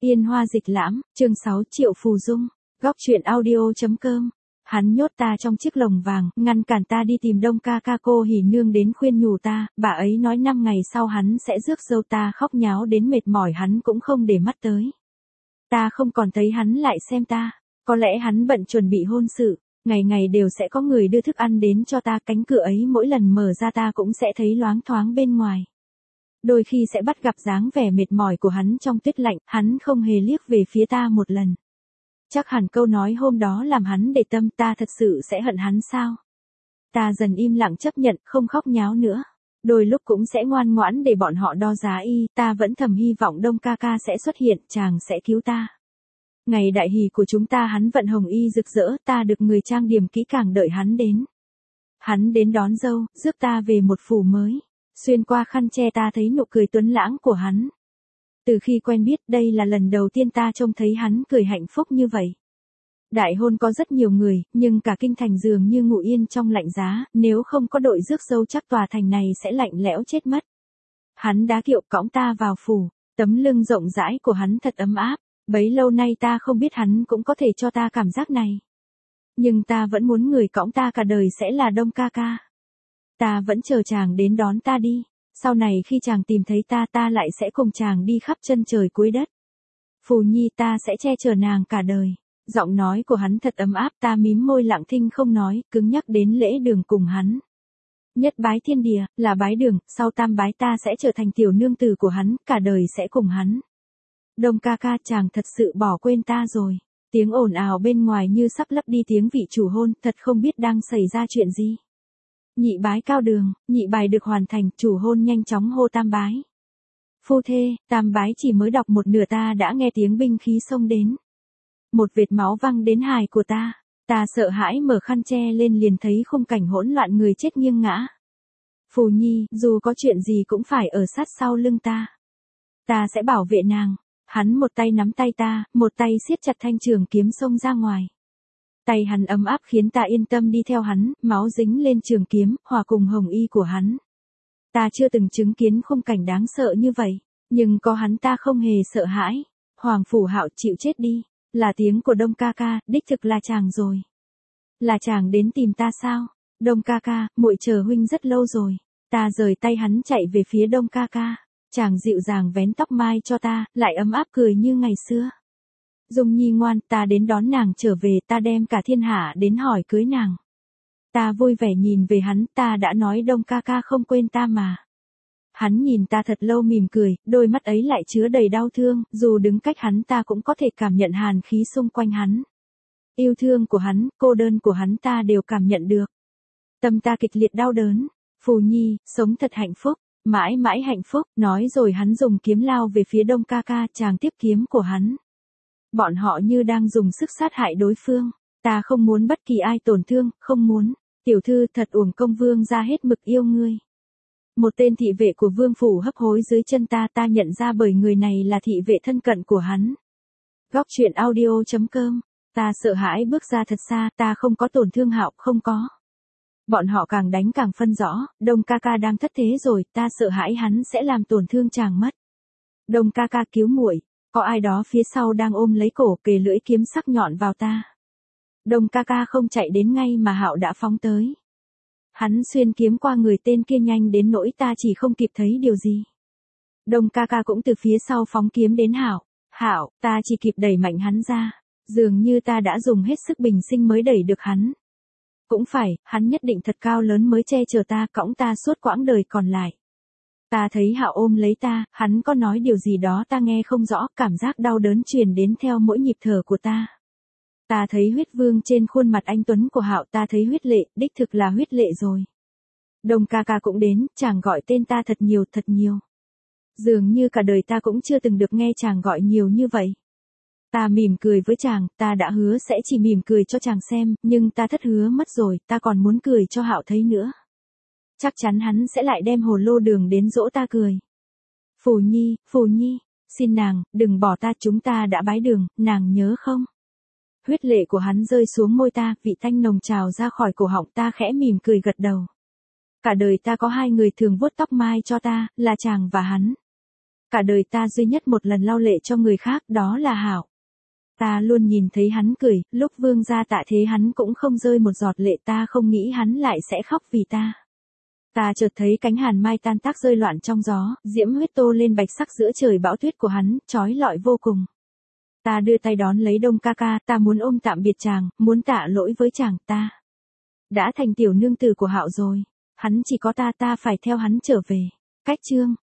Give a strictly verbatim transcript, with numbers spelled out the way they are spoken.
Yên Hoa Dịch Lãm, chương sáu Triệu Phù Dung, góc truyện audio.com. Hắn nhốt ta trong chiếc lồng vàng, ngăn cản ta đi tìm Đông ca ca. Cô Hỉ Nương đến khuyên nhủ ta, bà ấy nói năm ngày sau hắn sẽ rước dâu. Ta khóc nháo đến mệt mỏi, hắn cũng không để mắt tới. Ta không còn thấy hắn lại xem ta, có lẽ hắn bận chuẩn bị hôn sự, ngày ngày đều sẽ có người đưa thức ăn đến cho ta. Cánh cửa ấy mỗi lần mở ra ta cũng sẽ thấy loáng thoáng bên ngoài. Đôi khi sẽ bắt gặp dáng vẻ mệt mỏi của hắn trong tuyết lạnh, hắn không hề liếc về phía ta một lần. Chắc hẳn câu nói hôm đó làm hắn để tâm. Ta thật sự sẽ hận hắn sao? Ta dần im lặng chấp nhận, không khóc nháo nữa. Đôi lúc cũng sẽ ngoan ngoãn để bọn họ đo giá y. Ta vẫn thầm hy vọng Đông ca ca sẽ xuất hiện, chàng sẽ cứu ta. Ngày đại hỷ của chúng ta hắn vận hồng y rực rỡ, ta được người trang điểm kỹ càng đợi hắn đến. Hắn đến đón dâu, rước ta về một phủ mới. Xuyên qua khăn che ta thấy nụ cười tuấn lãng của hắn. Từ khi quen biết, đây là lần đầu tiên ta trông thấy hắn cười hạnh phúc như vậy. Đại hôn có rất nhiều người, nhưng cả kinh thành dường như ngủ yên trong lạnh giá, nếu không có đội rước dâu chắc tòa thành này sẽ lạnh lẽo chết mất. Hắn đá kiệu cõng ta vào phủ, tấm lưng rộng rãi của hắn thật ấm áp, bấy lâu nay ta không biết hắn cũng có thể cho ta cảm giác này. Nhưng ta vẫn muốn người cõng ta cả đời sẽ là Đông ca ca. Ta vẫn chờ chàng đến đón ta đi, sau này khi chàng tìm thấy ta ta lại sẽ cùng chàng đi khắp chân trời cuối đất. Phù Nhi, ta sẽ che chở nàng cả đời. Giọng nói của hắn thật ấm áp, ta mím môi lặng thinh không nói, cứng nhắc đến lễ đường cùng hắn. Nhất bái thiên địa, là bái đường, sau tam bái ta sẽ trở thành tiểu nương tử của hắn, cả đời sẽ cùng hắn. Đông ca ca, chàng thật sự bỏ quên ta rồi. Tiếng ồn ào bên ngoài như sắp lấp đi tiếng vị chủ hôn, thật không biết đang xảy ra chuyện gì. Nhị bái cao đường, nhị bài được hoàn thành, chủ hôn nhanh chóng hô tam bái. Phu thê, tam bái chỉ mới đọc một nửa ta đã nghe tiếng binh khí xông đến. Một vệt máu văng đến hài của ta, ta sợ hãi mở khăn che lên liền thấy khung cảnh hỗn loạn, người chết nghiêng ngã. Phù Nhi, dù có chuyện gì cũng phải ở sát sau lưng ta. Ta sẽ bảo vệ nàng. Hắn một tay nắm tay ta, một tay siết chặt thanh trường kiếm xông ra ngoài. Tay hắn ấm áp khiến ta yên tâm đi theo hắn, máu dính lên trường kiếm, hòa cùng hồng y của hắn. Ta chưa từng chứng kiến khung cảnh đáng sợ như vậy, nhưng có hắn ta không hề sợ hãi. Hoàng Phủ Hạo, chịu chết đi, là tiếng của Đông ca ca, đích thực là chàng rồi. Là chàng đến tìm ta sao? Đông ca ca, muội chờ huynh rất lâu rồi. Ta rời tay hắn chạy về phía Đông ca ca. Chàng dịu dàng vén tóc mai cho ta, lại ấm áp cười như ngày xưa. Dung Nhi ngoan, ta đến đón nàng trở về, ta đem cả thiên hạ đến hỏi cưới nàng. Ta vui vẻ nhìn về hắn, ta đã nói Đông ca ca không quên ta mà. Hắn nhìn ta thật lâu mỉm cười, đôi mắt ấy lại chứa đầy đau thương, dù đứng cách hắn ta cũng có thể cảm nhận hàn khí xung quanh hắn. Yêu thương của hắn, cô đơn của hắn ta đều cảm nhận được. Tâm ta kịch liệt đau đớn. Phù Nhi, sống thật hạnh phúc, mãi mãi hạnh phúc, nói rồi hắn dùng kiếm lao về phía Đông ca ca, chàng tiếp kiếm của hắn. Bọn họ như đang dùng sức sát hại đối phương. Ta không muốn bất kỳ ai tổn thương, không muốn. Tiểu thư, thật uổng công vương ra hết mực yêu ngươi. Một tên thị vệ của vương phủ hấp hối dưới chân ta, ta nhận ra bởi người này là thị vệ thân cận của hắn. Góc truyện audio.com. Ta sợ hãi bước ra thật xa, ta không có tổn thương Hạo, không có. Bọn họ càng đánh càng phân rõ, Đông ca ca đang thất thế rồi, ta sợ hãi hắn sẽ làm tổn thương chàng mất. Đông ca ca cứu muội. Có ai đó phía sau đang ôm lấy cổ, kề lưỡi kiếm sắc nhọn vào ta. Đông ca ca không chạy đến ngay mà Hạo đã phóng tới. Hắn xuyên kiếm qua người tên kia nhanh đến nỗi ta chỉ không kịp thấy điều gì. Đông ca ca cũng từ phía sau phóng kiếm đến Hạo. Hạo, ta chỉ kịp đẩy mạnh hắn ra. Dường như ta đã dùng hết sức bình sinh mới đẩy được hắn. Cũng phải, hắn nhất định thật cao lớn mới che chở ta, cõng ta suốt quãng đời còn lại. Ta thấy Hạo ôm lấy ta, hắn có nói điều gì đó ta nghe không rõ, cảm giác đau đớn truyền đến theo mỗi nhịp thở của ta. Ta thấy huyết vương trên khuôn mặt anh tuấn của Hạo, ta thấy huyết lệ, đích thực là huyết lệ rồi. Đông ca ca cũng đến, chàng gọi tên ta thật nhiều thật nhiều. Dường như cả đời ta cũng chưa từng được nghe chàng gọi nhiều như vậy. Ta mỉm cười với chàng, ta đã hứa sẽ chỉ mỉm cười cho chàng xem, nhưng ta thất hứa mất rồi, ta còn muốn cười cho Hạo thấy nữa. Chắc chắn hắn sẽ lại đem hồ lô đường đến dỗ ta cười. Phù Nhi, Phù Nhi, xin nàng, đừng bỏ ta, chúng ta đã bái đường, nàng nhớ không? Huyết lệ của hắn rơi xuống môi ta, vị thanh nồng trào ra khỏi cổ họng, ta khẽ mỉm cười gật đầu. Cả đời ta có hai người thường vuốt tóc mai cho ta, là chàng và hắn. Cả đời ta duy nhất một lần lau lệ cho người khác đó là Hạo. Ta luôn nhìn thấy hắn cười, lúc Vương gia tạ thế hắn cũng không rơi một giọt lệ, ta không nghĩ hắn lại sẽ khóc vì ta. Ta chợt thấy cánh hàn mai tan tác rơi loạn trong gió, diễm huyết tô lên bạch sắc giữa trời bão tuyết của hắn, chói lọi vô cùng. Ta đưa tay đón lấy Đông ca ca, ta muốn ôm tạm biệt chàng, muốn tạ lỗi với chàng, ta đã thành tiểu nương tử của Hạo rồi. Hắn chỉ có ta, ta phải theo hắn trở về. Cách chương